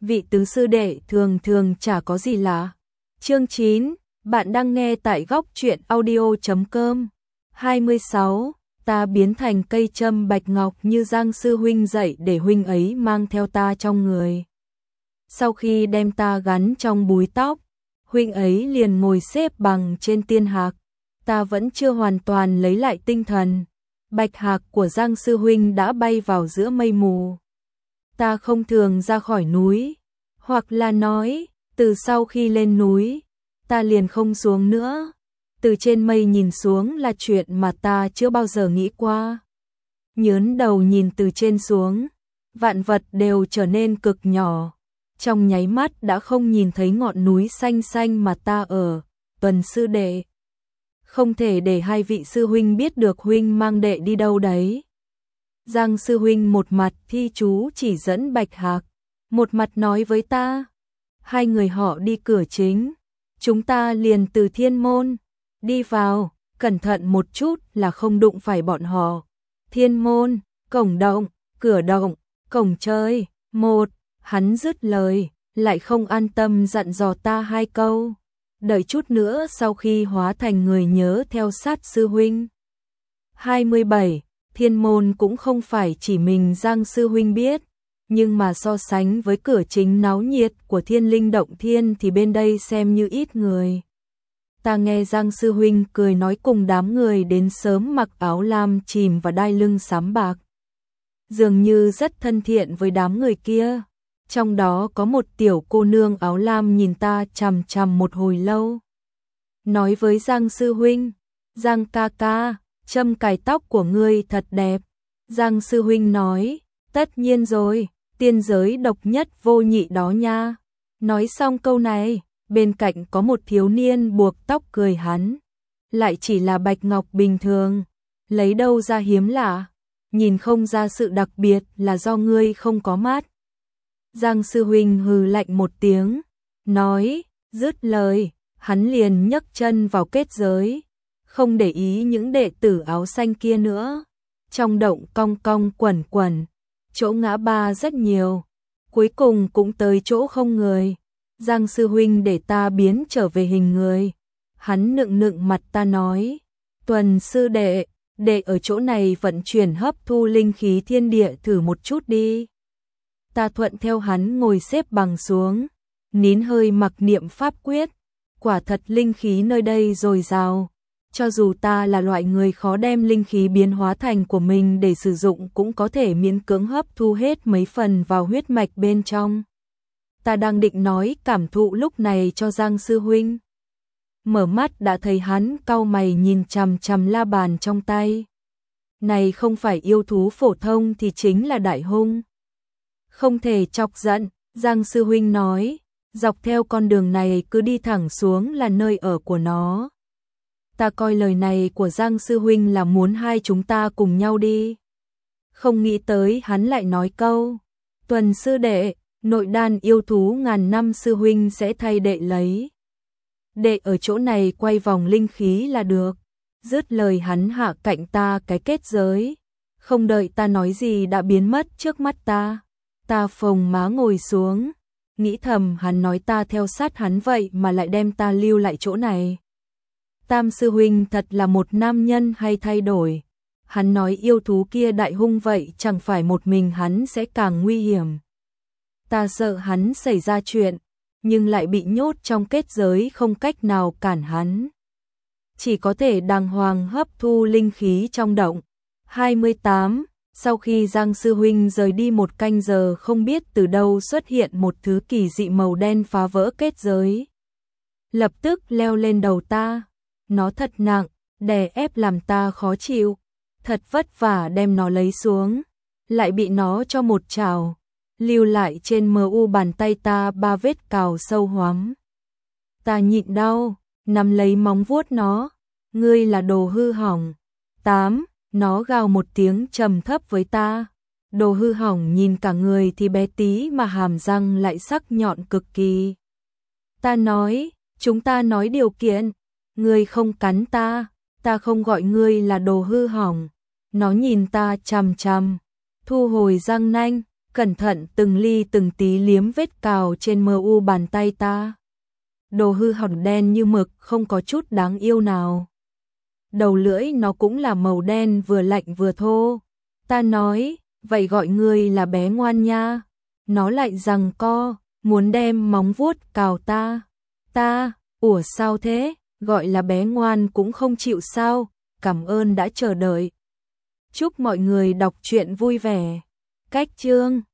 vị tứ sư đệ thường thường chả có gì lạ. Chương 9, bạn đang nghe tại góc truyện audio.com. 26. Ta biến thành cây châm bạch ngọc như Giang sư huynh dạy để huynh ấy mang theo ta trong người. Sau khi đem ta gắn trong búi tóc, huynh ấy liền ngồi xếp bằng trên tiên hạc. Ta vẫn chưa hoàn toàn lấy lại tinh thần. Bạch hạc của Giang sư huynh đã bay vào giữa mây mù. Ta không thường ra khỏi núi, hoặc là nói, từ sau khi lên núi, ta liền không xuống nữa. Từ trên mây nhìn xuống là chuyện mà ta chưa bao giờ nghĩ qua. Nhớn đầu nhìn từ trên xuống, vạn vật đều trở nên cực nhỏ. Trong nháy mắt đã không nhìn thấy ngọn núi xanh xanh mà ta ở. Tuần sư đệ, không thể để hai vị sư huynh biết được huynh mang đệ đi đâu đấy. Giang sư huynh một mặt thi chú chỉ dẫn Bạch Hạc, một mặt nói với ta. Hai người họ đi cửa chính, chúng ta liền từ thiên môn đi vào, cẩn thận một chút là không đụng phải bọn họ. Thiên môn, cổng động, cửa động, cổng chơi. Một, hắn dứt lời, lại không an tâm dặn dò ta hai câu. Đợi chút nữa sau khi hóa thành người nhớ theo sát sư huynh. 27. Thiên môn cũng không phải chỉ mình Giang sư huynh biết, nhưng mà so sánh với cửa chính náo nhiệt của Thiên Linh Động Thiên thì bên đây xem như ít người. Ta nghe Giang sư huynh cười nói cùng đám người đến sớm mặc áo lam chìm và đai lưng xám bạc. Dường như rất thân thiện với đám người kia. Trong đó có một tiểu cô nương áo lam nhìn ta chằm chằm một hồi lâu. Nói với Giang sư huynh, Giang ca ca, châm cài tóc của ngươi thật đẹp. Giang sư huynh nói, tất nhiên rồi, tiên giới độc nhất vô nhị đó nha. Nói xong câu này, bên cạnh có một thiếu niên buộc tóc cười hắn. Lại chỉ là bạch ngọc bình thường, lấy đâu ra hiếm lạ, nhìn không ra sự đặc biệt là do ngươi không có mắt. Giang sư huynh hừ lạnh một tiếng, nói, dứt lời, hắn liền nhấc chân vào kết giới, không để ý những đệ tử áo xanh kia nữa. Trong động cong cong quẩn quẩn, chỗ ngã ba rất nhiều, cuối cùng cũng tới chỗ không người. Giang sư huynh để ta biến trở về hình người. Hắn nựng nựng mặt ta nói, Tuần sư đệ, đệ ở chỗ này vận chuyển hấp thu linh khí thiên địa thử một chút đi. Ta thuận theo hắn ngồi xếp bằng xuống, nín hơi mặc niệm pháp quyết. Quả thật linh khí nơi đây dồi dào. Cho dù ta là loại người khó đem linh khí biến hóa thành của mình để sử dụng cũng có thể miễn cưỡng hấp thu hết mấy phần vào huyết mạch bên trong. Ta đang định nói cảm thụ lúc này cho Giang sư huynh. Mở mắt đã thấy hắn cau mày nhìn chằm chằm la bàn trong tay. Này không phải yêu thú phổ thông thì chính là đại hung. Không thể chọc giận, Giang sư huynh nói, dọc theo con đường này cứ đi thẳng xuống là nơi ở của nó. Ta coi lời này của Giang sư huynh là muốn hai chúng ta cùng nhau đi. Không nghĩ tới hắn lại nói câu, Tuần sư đệ, nội đan yêu thú ngàn năm sư huynh sẽ thay đệ lấy. Đệ ở chỗ này quay vòng linh khí là được. Dứt lời hắn hạ cạnh ta cái kết giới. Không đợi ta nói gì đã biến mất trước mắt ta. Ta phồng má ngồi xuống. Nghĩ thầm hắn nói ta theo sát hắn vậy mà lại đem ta lưu lại chỗ này. Tam sư huynh thật là một nam nhân hay thay đổi. Hắn nói yêu thú kia đại hung vậy chẳng phải một mình hắn sẽ càng nguy hiểm. Ta sợ hắn xảy ra chuyện, nhưng lại bị nhốt trong kết giới không cách nào cản hắn. Chỉ có thể đàng hoàng hấp thu linh khí trong động. 28. Sau khi Giang sư huynh rời đi một canh giờ không biết từ đâu xuất hiện một thứ kỳ dị màu đen phá vỡ kết giới. Lập tức leo lên đầu ta. Nó thật nặng, đè ép làm ta khó chịu. Thật vất vả đem nó lấy xuống. Lại bị nó cho một chảo. Lưu lại trên mu bàn tay ta 3 vết cào sâu hoắm. Ta nhịn đau, nắm lấy móng vuốt nó. Ngươi là đồ hư hỏng. 8. Nó gào một tiếng trầm thấp với ta. Đồ hư hỏng nhìn cả người thì bé tí mà hàm răng lại sắc nhọn cực kỳ. Ta nói, chúng ta nói điều kiện. Ngươi không cắn ta, ta không gọi ngươi là đồ hư hỏng. Nó nhìn ta chằm chằm, thu hồi răng nanh, cẩn thận từng ly từng tí liếm vết cào trên mu bàn tay ta. Đồ hư hỏng đen như mực, không có chút đáng yêu nào. Đầu lưỡi nó cũng là màu đen, vừa lạnh vừa thô. Ta nói, vậy gọi ngươi là bé ngoan nha. Nó lại giằng co, muốn đem móng vuốt cào ta. Ủa sao thế, gọi là bé ngoan cũng không chịu sao, cảm ơn đã chờ đợi. Chúc mọi người đọc truyện vui vẻ. Cách chương